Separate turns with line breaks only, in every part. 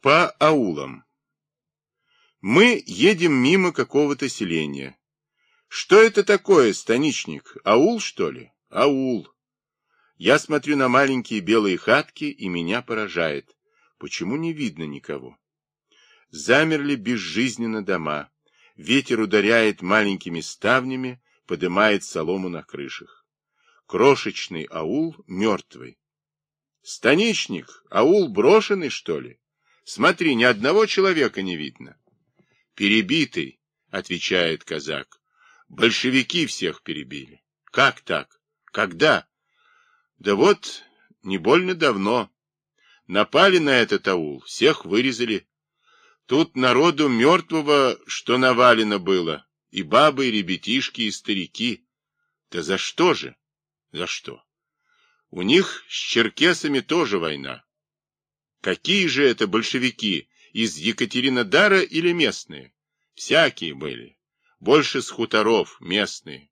По аулам. Мы едем мимо какого-то селения. Что это такое, станичник? Аул, что ли? Аул. Я смотрю на маленькие белые хатки, и меня поражает. Почему не видно никого? Замерли безжизненно дома. Ветер ударяет маленькими ставнями, подымает солому на крышах. Крошечный аул мертвый. Станичник, аул брошенный, что ли? Смотри, ни одного человека не видно. Перебитый, отвечает казак. Большевики всех перебили. Как так? Когда? Да вот, не больно давно. Напали на этот аул, всех вырезали. Тут народу мертвого, что навалено было, и бабы, и ребятишки, и старики. Да за что же? За что? У них с черкесами тоже война. Какие же это большевики? Из Екатеринодара или местные? Всякие были. Больше с хуторов, местные.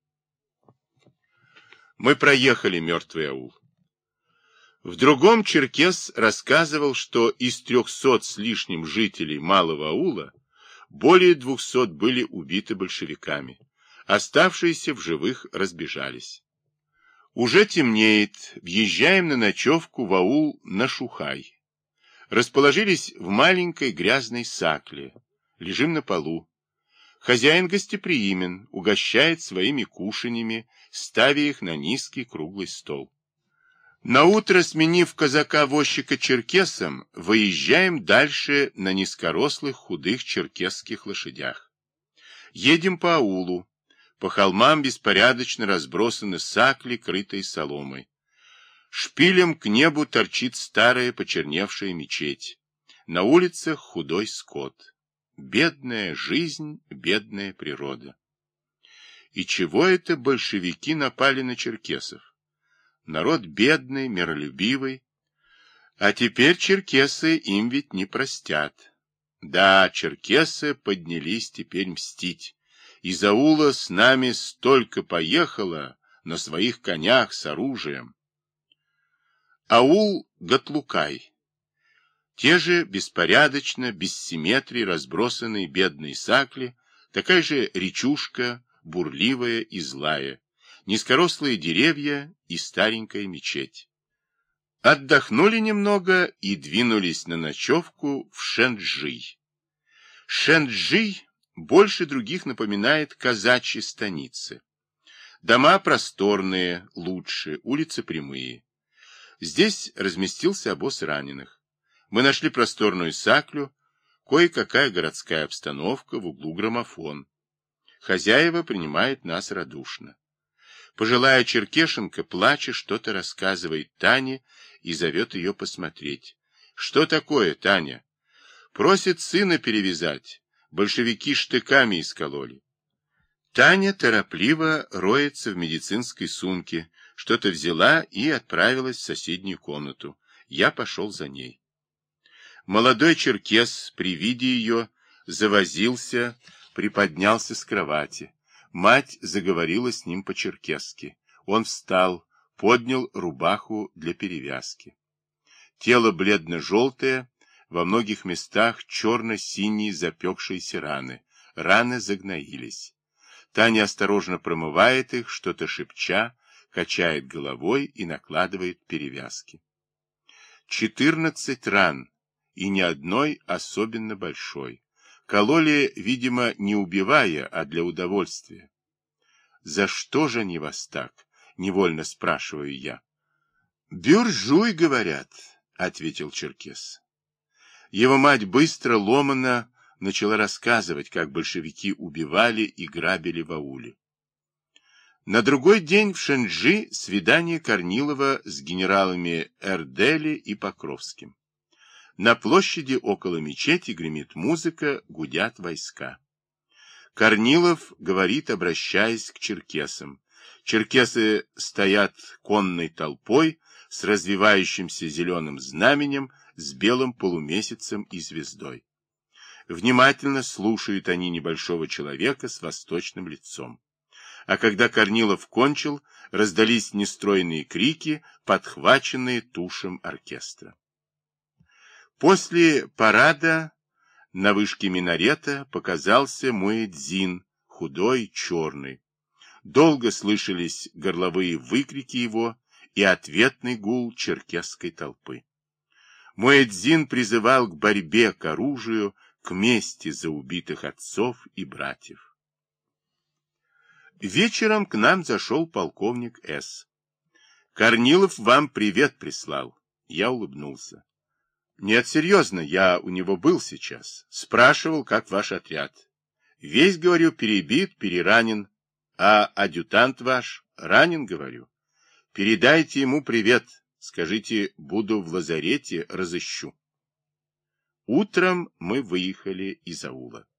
Мы проехали мертвый аул. В другом черкес рассказывал, что из 300 с лишним жителей малого аула более 200 были убиты большевиками. Оставшиеся в живых разбежались. Уже темнеет, въезжаем на ночевку в аул Нашухай. Расположились в маленькой грязной сакле. Лежим на полу. Хозяин гостеприимен, угощает своими кушаньями, ставя их на низкий круглый стол. Наутро, сменив казака-возчика черкесом, выезжаем дальше на низкорослых худых черкесских лошадях. Едем по аулу. По холмам беспорядочно разбросаны сакли, крытые соломой. Шпилем к небу торчит старая почерневшая мечеть. На улицах худой скот. Бедная жизнь, бедная природа. И чего это большевики напали на черкесов? Народ бедный, миролюбивый. А теперь черкесы им ведь не простят. Да, черкесы поднялись теперь мстить. Из аула с нами столько поехало на своих конях с оружием. Аул Гатлукай. Те же беспорядочно, без симметрии разбросанные бедные сакли, такая же речушка, бурливая и злая, низкорослые деревья и старенькая мечеть. Отдохнули немного и двинулись на ночевку в Шенджи. Шенджи больше других напоминает казачьи станицы. Дома просторные, лучше, улицы прямые. Здесь разместился обоз раненых. Мы нашли просторную саклю, кое-какая городская обстановка, в углу граммофон. Хозяева принимают нас радушно. Пожилая черкешенка, плача, что-то рассказывает Тане и зовет ее посмотреть. Что такое, Таня? Просит сына перевязать. Большевики штыками искололи. Таня торопливо роется в медицинской сумке, что-то взяла и отправилась в соседнюю комнату. Я пошел за ней. Молодой черкес при виде ее завозился, приподнялся с кровати. Мать заговорила с ним по-черкесски. Он встал, поднял рубаху для перевязки. Тело бледно-желтое, во многих местах черно-синие запекшиеся раны. Раны загноились. Таня осторожно промывает их, что-то шепча, качает головой и накладывает перевязки. 14 ран, и ни одной особенно большой. Кололи, видимо, не убивая, а для удовольствия. «За что же они вас так?» — невольно спрашиваю я. «Бюржуй, говорят», — ответил черкес. Его мать быстро, ломано начала рассказывать, как большевики убивали и грабили в ауле. На другой день в Шенджи свидание Корнилова с генералами Эрдели и Покровским. На площади около мечети гремит музыка, гудят войска. Корнилов говорит, обращаясь к черкесам. Черкесы стоят конной толпой с развивающимся зеленым знаменем, с белым полумесяцем и звездой. Внимательно слушают они небольшого человека с восточным лицом. А когда Корнилов кончил, раздались нестройные крики, подхваченные тушем оркестра. После парада на вышке минарета показался муэдзин, худой, черный. Долго слышались горловые выкрики его и ответный гул черкесской толпы. Муэдзин призывал к борьбе, к оружию, к мести за убитых отцов и братьев. Вечером к нам зашел полковник С. «Корнилов вам привет прислал». Я улыбнулся. «Нет, серьезно, я у него был сейчас. Спрашивал, как ваш отряд. Весь, говорю, перебит, переранен. А адъютант ваш ранен, говорю. Передайте ему привет. Скажите, буду в лазарете, разыщу». Утром мы выехали из аула.